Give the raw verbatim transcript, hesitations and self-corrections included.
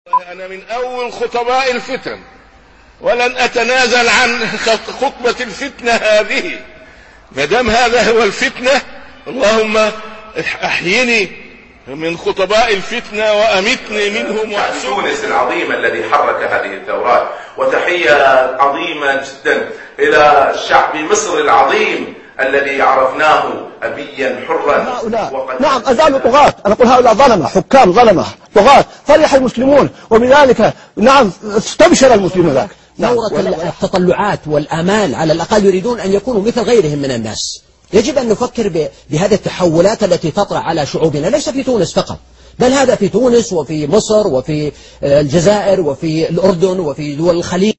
أنا من أول خطباء الفتن ولن أتنازل عن خطبة الفتنة هذه ما دام هذا هو الفتنة. اللهم أحيني من خطباء الفتنة وأمتني منهم. تونس العظيم الذي حرك هذه الثورات، وتحية عظيمة جدا إلى شعب مصر العظيم الذي عرفناه أبيا حرا. هؤلاء نعم أزالوا طغاة، أنا أقول هؤلاء ظلمة، حكام ظلمة طغاة، فرح المسلمون وبذلك نعم استبشر المسلمون ذاك. ثورة التطلعات والآمال على الأقل يريدون أن يكونوا مثل غيرهم من الناس. يجب أن نفكر بهذه التحولات التي تطرأ على شعوبنا، ليس في تونس فقط، بل هذا في تونس وفي مصر وفي الجزائر وفي الأردن وفي دول الخليج.